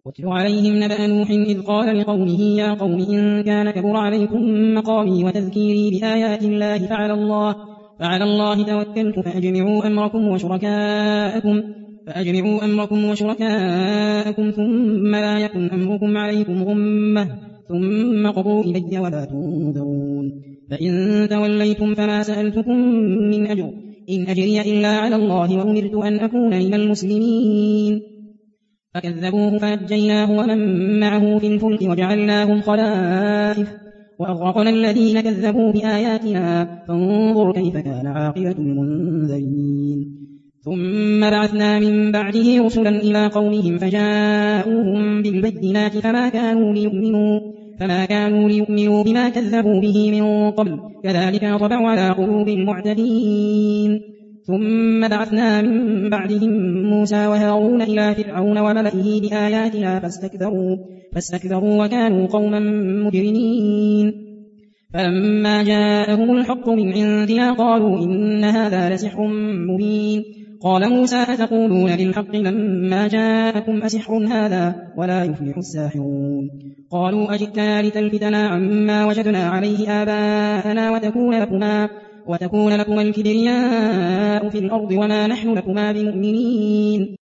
واتل عليهم نبأ نوح إذ قال لقومه يا قوم إن كان كبر عليكم مقامي وتذكيري بآيات الله فعلى الله توكلت فأجمعوا أمركم وشركاءكم ثم لا يكن أمركم عليكم غمة ثم قضوا إلي ولا تنظرون فإن توليتم فما سألتكم من أجر إن أجري إلا على الله وأمرت أن أكون من المسلمين فكذبوه فنجيناه ومن معه في الفلك وجعلناهم خلائف وأغرقنا الذين كذبوا بآياتنا فانظر كيف كان عاقبة المنذرين ثم بعثنا من بعده رسلا إلى قومهم فجاءوهم بالبينات فما كانوا ليؤمنوا بما كذبوا به من قبل كذلك نطبع على قلوب المعتدين ثم بعثنا من بعدهم موسى وهارون إلى فرعون وملئه بآياتنا فاستكبروا وكانوا قوما مجرمين فلما جاءهم الحق من عندنا قالوا إن هذا لسحر مبين قال موسى أتقولون للحق لما جاءكم أسحر هذا ولا يفلح الساحرون قالوا أجئتنا لتلفتنا عما وجدنا عليه آباءنا وتكون لكما الكبرياء في الأرض وما نحن لكما بمؤمنين